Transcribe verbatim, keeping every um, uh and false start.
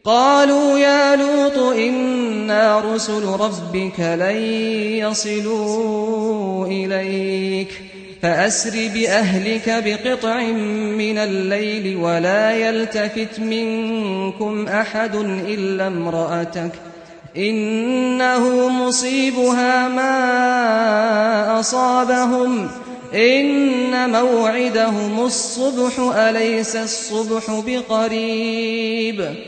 قالوا يا لوط إنا رسل ربك لن يصلوا إليك فأسر بأهلك بقطع من الليل ولا يلتفت منكم أحد إلا امرأتك إنه مصيبها ما أصابهم إن موعدهم الصبح أليس الصبح بقريب